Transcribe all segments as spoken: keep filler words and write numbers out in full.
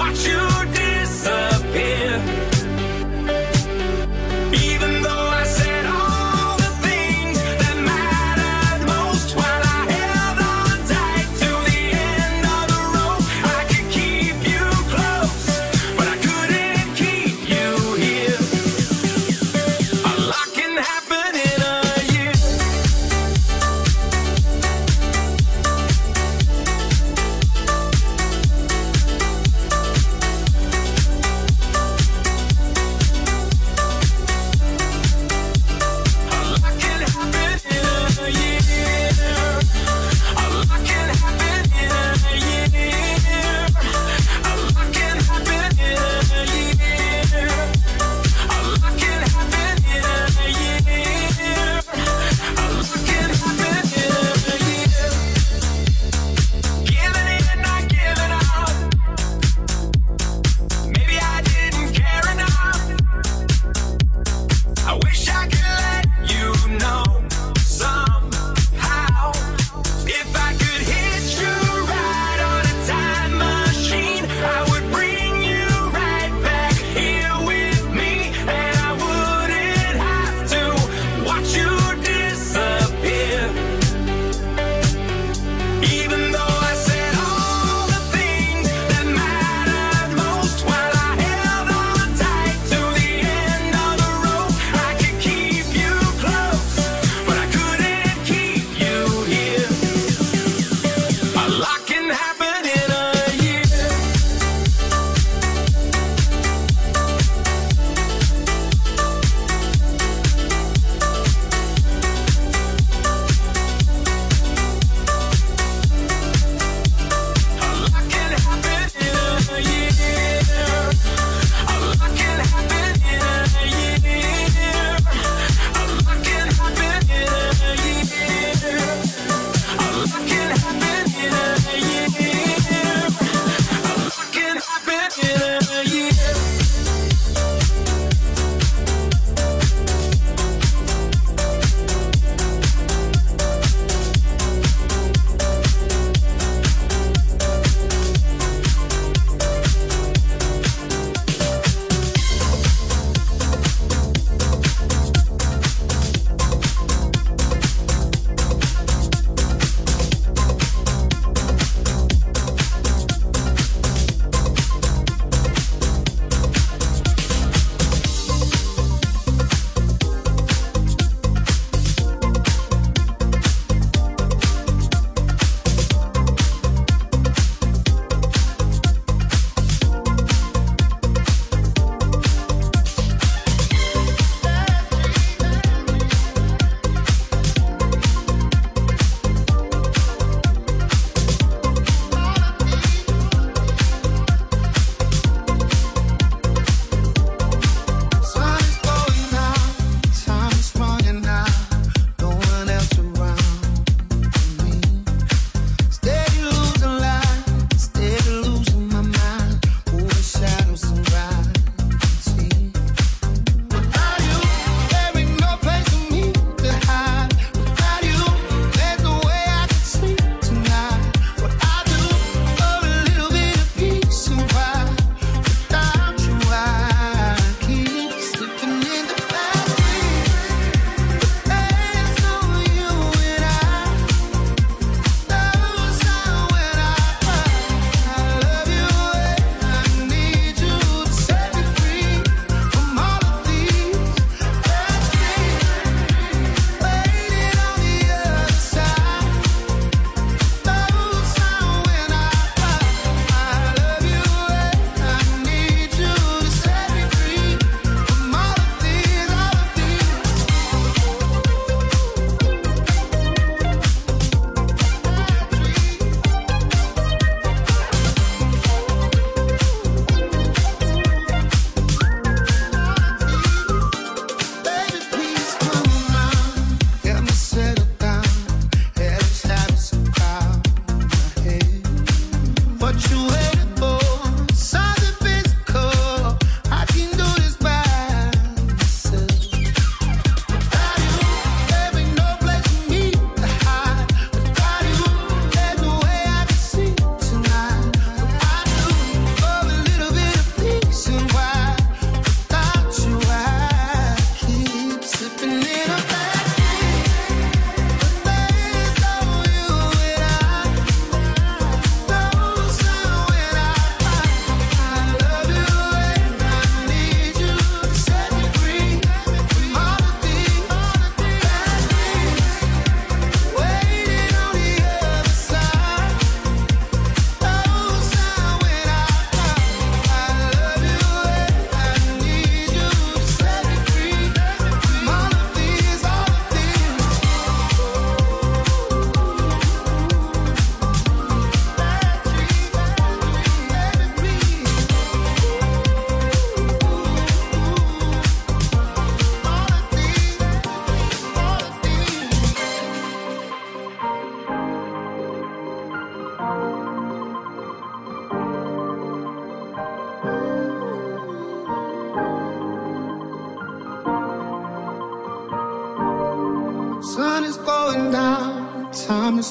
watch you disappear. Even though I said all the things that mattered most, while I held on tight to the end of the rope, I could keep you close, but I couldn't keep you here. A lot can happen in a year.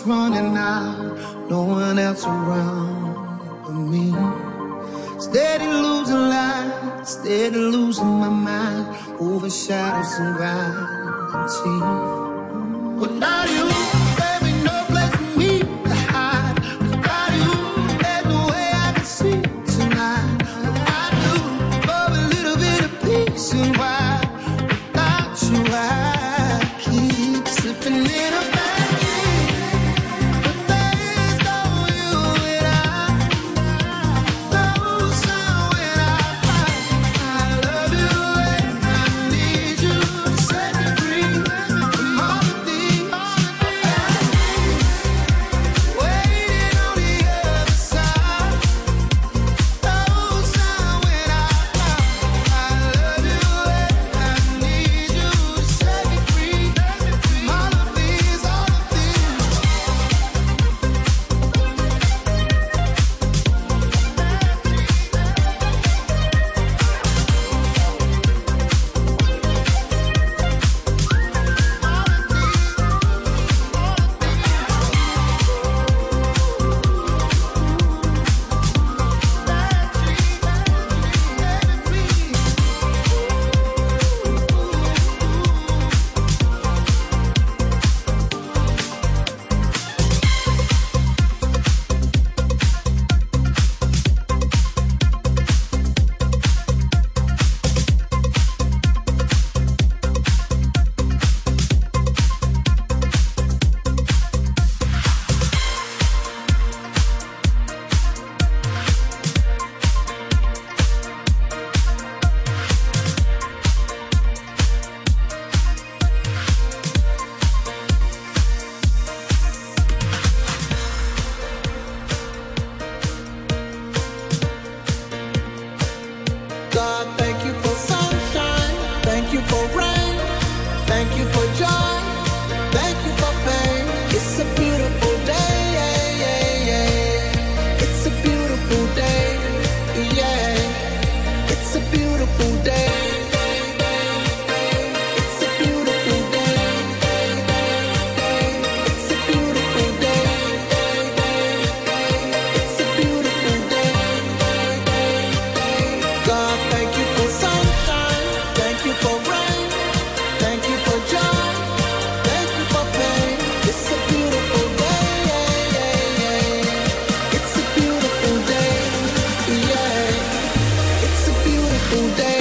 running out, no one else around but me. Steady losing light, steady losing my mind, overshadows and gravity. Without you, there ain't no place for me to hide. Without you, there's no way I can see tonight. I do for a little bit of peace and why. Without you, I keep slipping in a bad dream. But there's no you and I. No sound when I cry. I love you and I need you to set me free from all of these. Waiting on the other side. No sound when I cry. I love you and I need you to set me free from all of these, all of these. God, thank you for sunshine. Thank you for rain. Thank you for joy. Thank you for pain. It's a beautiful day. Yeah, yeah, yeah. It's a beautiful day. Yeah. It's a beautiful day. It's a beautiful day. It's a beautiful day. It's a beautiful day. God, thank you for sunshine. Thank you for rain. Thank you for joy. Thank you for pain. It's a beautiful day. Yeah, yeah, yeah. It's a beautiful day. Yeah. It's a beautiful day.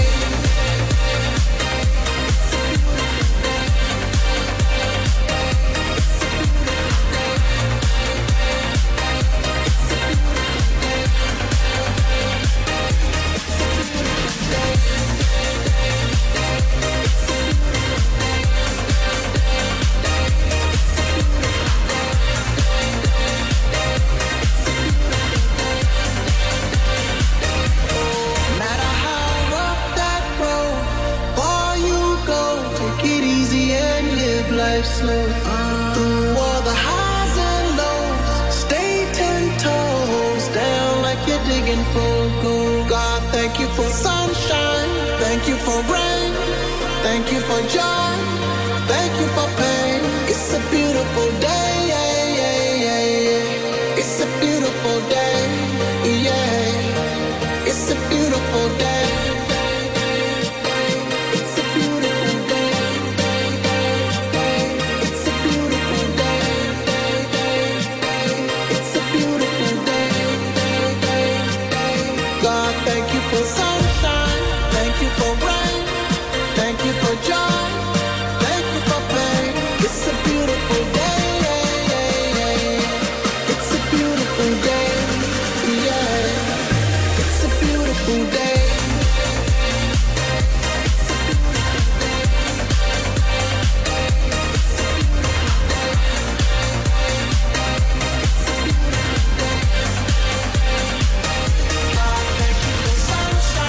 No matter how rough that road, far you go, take it easy and live life slow. Through all the highs and lows, stay ten toes down like you're digging for gold. God, thank you for sunshine. Thank you for rain. Thank you for joy. Thank you for pain. It's a beautiful day. Yeah, yeah, yeah, yeah. It's a beautiful day. Yeah. It's a beautiful day. It's a beautiful day. It's a beautiful day. It's a beautiful day. God, thank you for sunshine. Thank you for rain. Thank you for joy. Thank you for pain. It's a beautiful day. Yeah, yeah, yeah. It's a beautiful day. Yeah. It's a beautiful day. God, thank you for sunshine.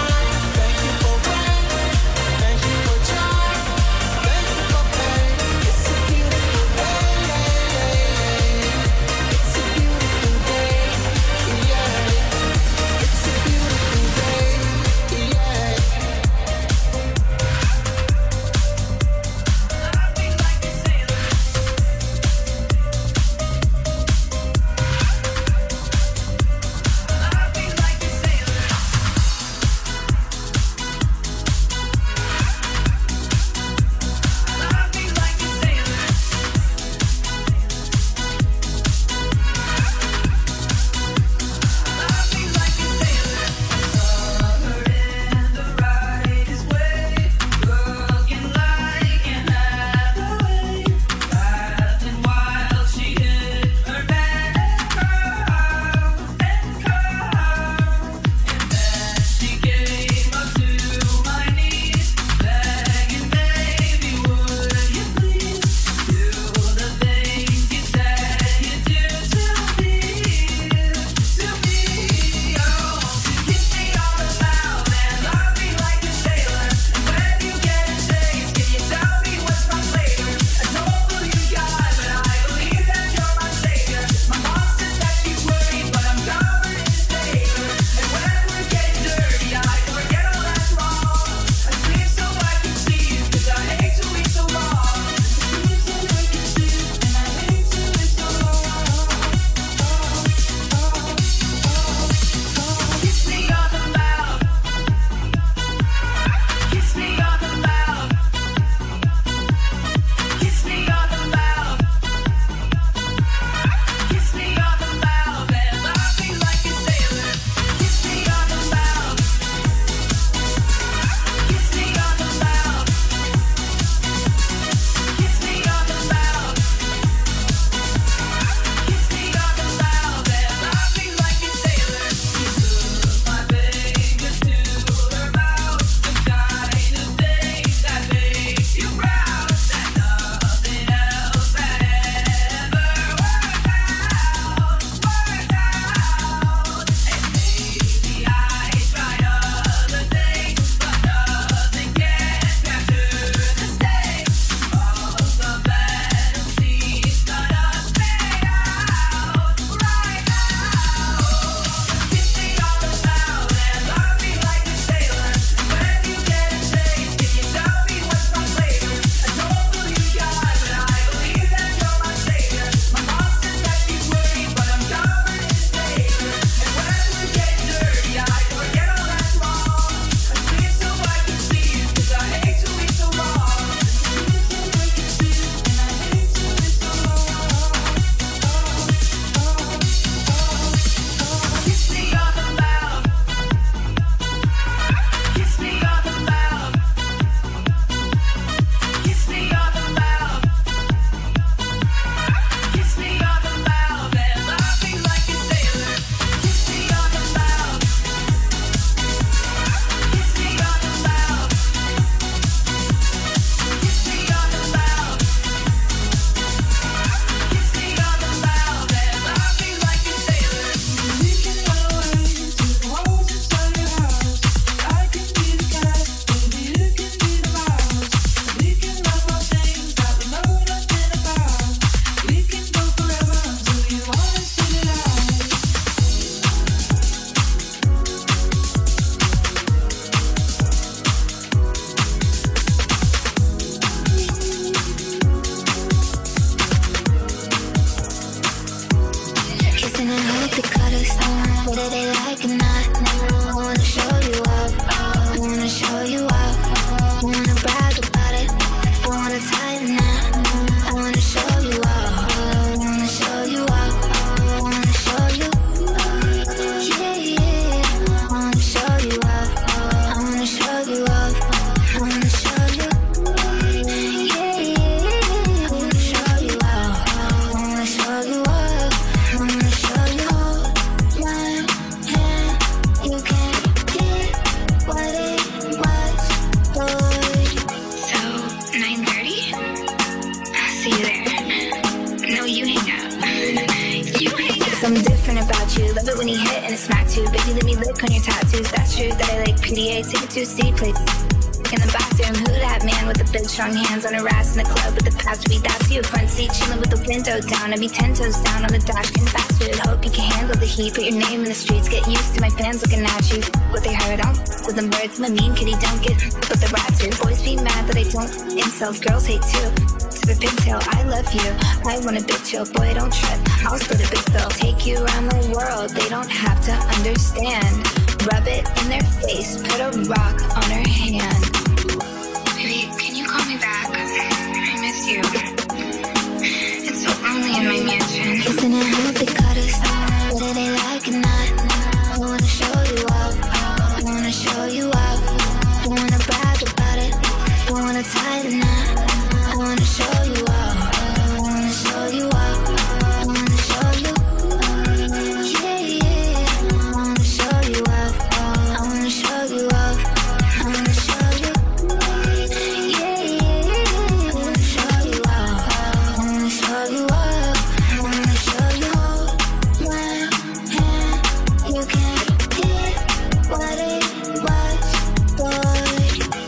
true that I like P D A. Take it to a C, play in the bathroom. Who that man with the big strong hands on her ass in the club with the past week? That's you. Front seat chilling with the window down. I'd be ten toes down on the dash getting fast food. Hope you can handle the heat. Put your name in the streets. Get used to my fans looking at you. What they heard on with them birds. I'm a mean kitty. Don't get with the rats here. Boys be mad that I don't incels. Girls hate too. To the pigtail, I love you. I want a big chill. Boy, don't trip. I'll split a big bill. Take you around the world. They don't have to understand. Rub it in their face. Put a rock on her hand. Baby, can you call me back? I miss you. It's so lonely in my mansion. Kissing and hope they cut us. Whether they like it or not. I wanna show you up. I wanna show you up. I wanna brag about it. I wanna tie the knot. I wanna show you up. I wanna show you up. I wanna show you. Yeah, yeah. I wanna show you up. I wanna show you up. I wanna show you. Yeah, yeah. I wanna show you up. I wanna show you up. I wanna show you one hand. You can't get what it was, boy.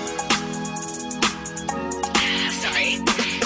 Sorry.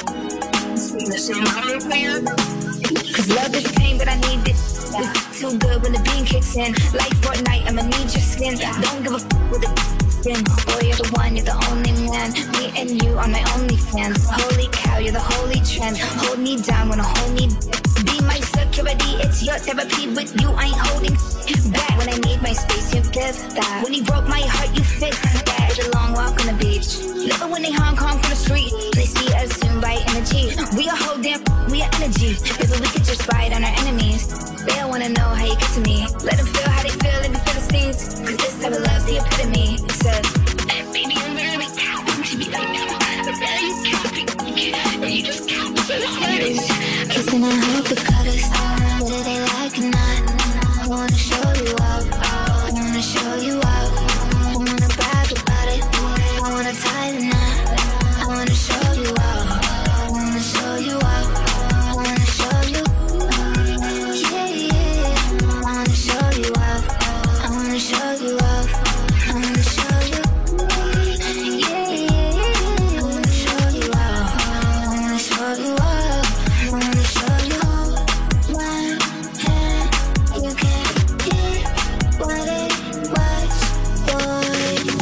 Cause love is pain, but I need it. It's too good when the beam kicks in. Like Fortnite, I'ma need your skin. Don't give a f with it. Boy, you're the one, you're the only man. Me and you are my only fans. Holy cow, you're the holy trend. Hold me down when I hold me. Be my security, it's your therapy. With you, I ain't holding back. When I need my space, you give that. When he broke my heart, you fixed that. It's a long walk on the beach. Love it when they Hong Kong from the street. They see us soon by energy. We a whole damn, we are energy. Maybe we could just ride on our enemies. They don't wanna know how you get to me. Let them feel how they feel, let me feel the stings. Cause this type of love's the epitome. Said, baby, I'm literally counting to me right now. I'm very counting. And you just count for the hardest. Kissing and hope it cut us. Whether they like it or not. I wanna show you up. I wanna show you up. I wanna brag about it. I wanna tie the knot. I wanna show you up. I wanna show you up. I wanna show you. Yeah, yeah. I wanna show you up. I wanna show you up. I wanna show you. Yeah, yeah. I wanna show you up. I wanna show you up. I wanna show you. One hand, you can't get what it was, boy.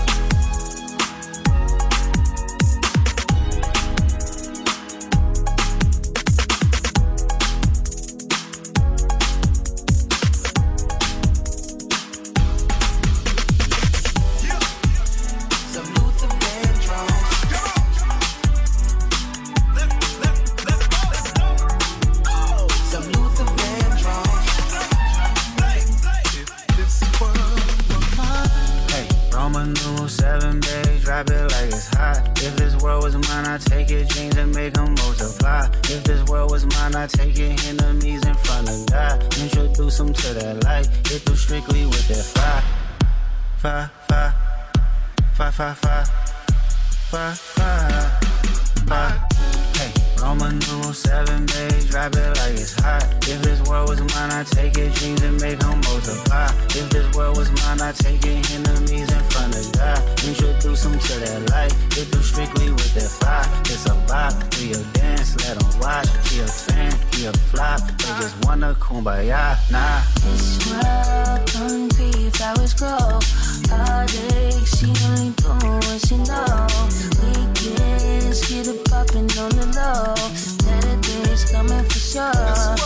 Some Luther Vandross. Some Luther Vandross. Hey, Roman numeral seven, babe, drop it like it's hot. If this world was mine, I'd take it, dreams and make them multiply. If this world was mine, I'd take it, enemies in front of God. Introduce them to that light, hit them strictly with that fire. Fire, fire, fire, fire, fire, fire, fire, fire. Hey, Roman numeral seven, babe, drop it like it's hot. If this world was mine, I'd take it, dreams and make them multiply. If this world was mine, I'd take it, enemies in front of God. Introduce them to that light, hit them strictly with that fire. It's a bop, do your dance, let them watch. He a fan, he a flop, they just wanna kumbaya, nah. This world concrete, flowers grow. Heartache, she only doing what she know. Weekends, get it poppin' on the low. Better days coming for sure.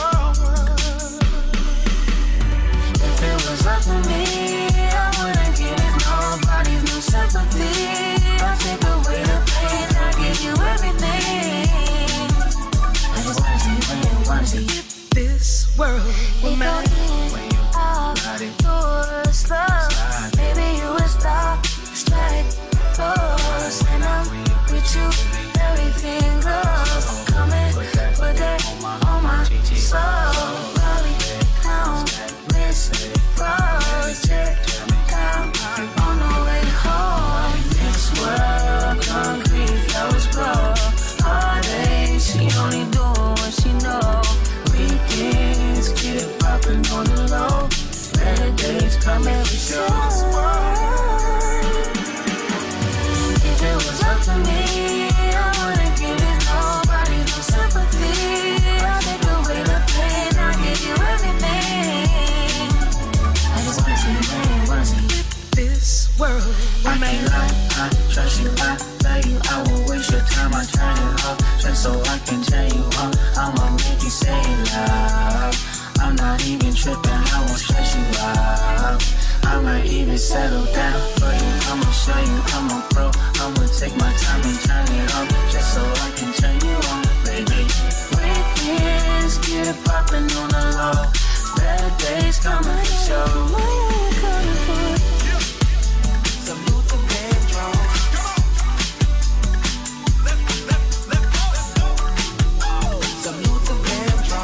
If it was up to me, I wouldn't give nobody no sympathy. I'll take away the pain, I'll give you everything. I just wanna see you when you wanna see you. This world will It matter. got me out, doors slow. Maybe you world. I can't lie, I trust you, I love you. I won't waste your time, I turn it off just so I can tell you all. I'ma make you say love. I'm not even tripping, I won't stress you out. I might even settle down for you. I'ma show you I'm a pro. I'ma take my time and turn it off just so I can turn you on, baby. Weekends, get it poppin' on the low. Better days coming for sure. Salute the Pedro. Salute the Pedro.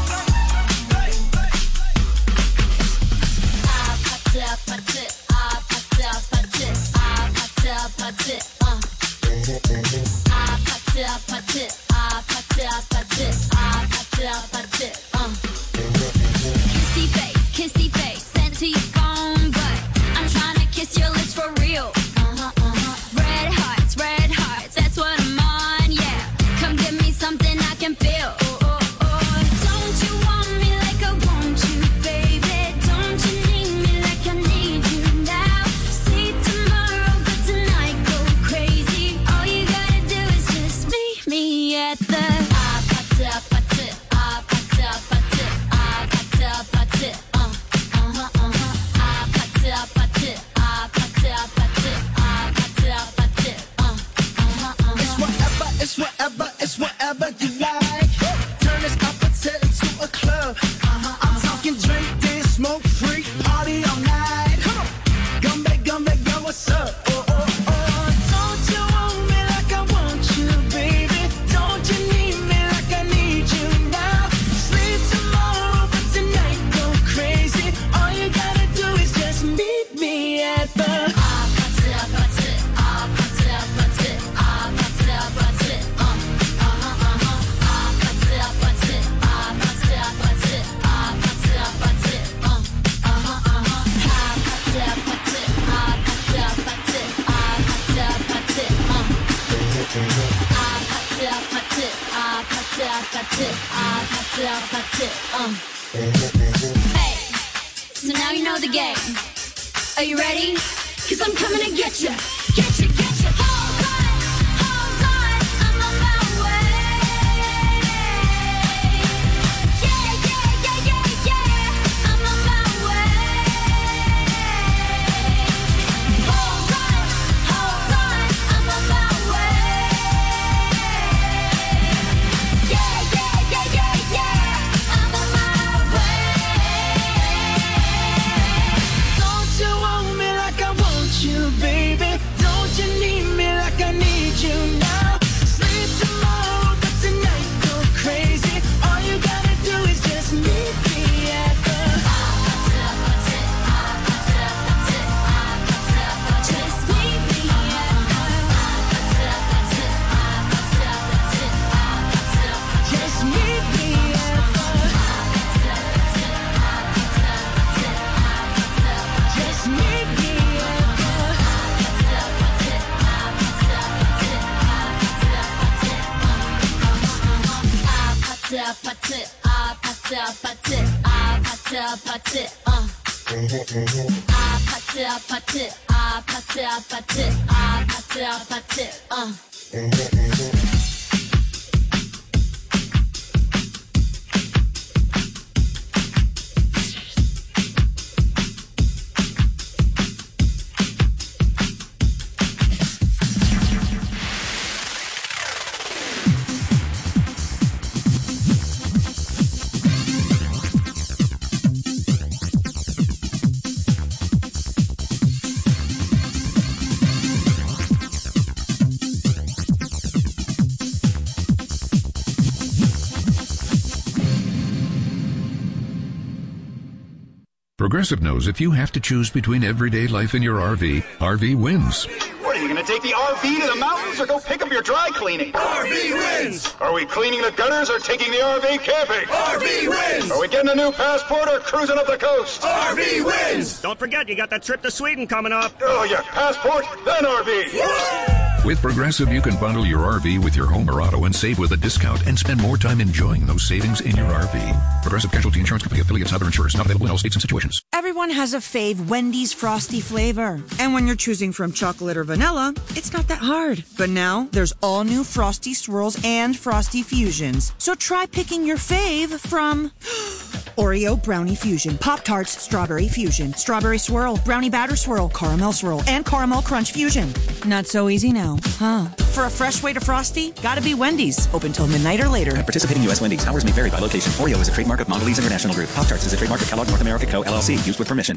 I put it, put it, I put it, put it, I put it, put it, uh. I put it, put it, I put it, put it, I put it, put it, uh. Kissy face, kissy face, sent to your phone, but I'm trying to kiss your lips for real. Uh-huh, uh-huh. Red hearts, red hearts, that's what I'm on, yeah. Come give me something I can feel. Oh, oh, oh. Don't you want me like I want you, baby? Don't you need me like I need you now? Sleep tomorrow, but tonight go crazy. All you gotta do is just meet me at the I put it, put it, I put it, put it, I put it, put it, uh, uh-huh, uh-huh. I put it, put it, I put it, put it, I put it, put it, uh, uh-huh, uh-huh. It's whatever, it's whatever, it's whatever you like. Turn this opposite into a club. Uh-huh, I'm talking drink, dance, smoke, free, party all night. Come on, Gumbe, Gumbe, yo, what's up? Oh, oh, oh. Don't you want me like I want you, baby? Don't you need me like I need you now? Sleep tomorrow, but tonight go crazy. All you gotta do is just meet me at the I put it, put it, I put it, put it, I put it, put it, uh, uh-huh, uh-huh. I put it, put it, I put it, put it, I put it, put it, uh, uh-huh, uh-huh. I put it, put it, I put it, put it, I put it, put it, uh. I put it, put it, I put it, put it, I put it, put it, uh. Hey, so now you know the game. Are you ready? Cause I'm coming to get you. Get you, get you. Hold on, hold on, I'm on my way. Yeah, yeah, yeah, yeah, yeah, I'm on my way. Hold on, hold on, I'm on my way. Yeah, yeah, yeah, yeah, yeah, I'm on my way. Don't you want me like I want you, baby? Don't you need me like I need you now? Sleep tomorrow, but tonight go crazy. All you gotta do is just meet me at the Just meet me at Just meet me at the Just meet me at the I put it, put it, I put it, put it, I put it, put it, uh. I put it, put it, I put it, put it, I put it, put it, uh. Progressive knows if you have to choose between everyday life and your R V, R V wins. What, are you going to take the R V to the mountains or go pick up your dry cleaning? R V wins! Are we cleaning the gutters or taking the R V camping? R V wins! Are we getting a new passport or cruising up the coast? R V wins! Don't forget, you got that trip to Sweden coming up. Oh, yeah, passport, then R V. With Progressive, you can bundle your R V with your home or auto and save with a discount and spend more time enjoying those savings in your R V. Progressive Casualty Insurance Company affiliates and other insurers not available in all states and situations. Everyone Everyone has a fave Wendy's Frosty flavor. And when you're choosing from chocolate or vanilla, it's not that hard. But now, there's all new Frosty Swirls and Frosty Fusions. So try picking your fave from Oreo Brownie Fusion, Pop-Tarts Strawberry Fusion, Strawberry Swirl, Brownie Batter Swirl, Caramel Swirl, and Caramel Crunch Fusion. Not so easy now, huh? For a fresh way to Frosty, gotta be Wendy's. Open till midnight or later. At participating U S Wendy's, hours may vary by location. Oreo is a trademark of Mondelez International Group. Pop-Tarts is a trademark of Kellogg North America Co. L L C. Used with permission.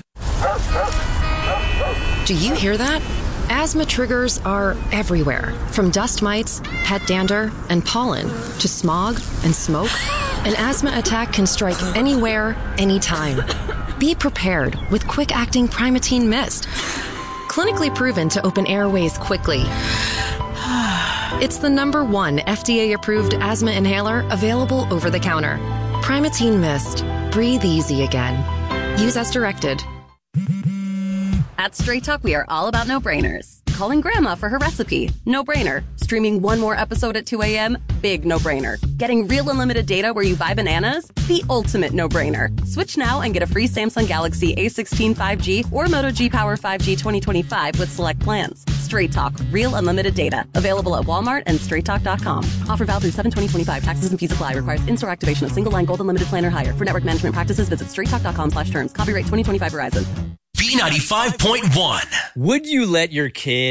Do you hear that? Asthma triggers are everywhere, from dust mites, pet dander, and pollen, to smog and smoke. An asthma attack can strike anywhere, anytime. Be prepared with quick-acting Primatene Mist. Clinically proven to open airways quickly. It's the number one F D A-approved asthma inhaler available over the counter. Primatene Mist. Breathe easy again. Use as directed. At Straight Talk, we are all about no-brainers. Calling Grandma for her recipe? No-brainer. Streaming one more episode at two a.m.? Big no-brainer. Getting real unlimited data where you buy bananas? The ultimate no-brainer. Switch now and get a free Samsung Galaxy A sixteen five G or Moto G Power five G twenty twenty-five with select plans. Straight Talk. Real unlimited data. Available at Walmart and straight talk dot com. Offer valid through seven twenty twenty-five. Taxes and fees apply. Requires in-store activation of single line gold unlimited plan or higher. For network management practices, visit straight talk dot com slash terms. Copyright twenty twenty-five Verizon. B ninety-five point one. Would you let your kid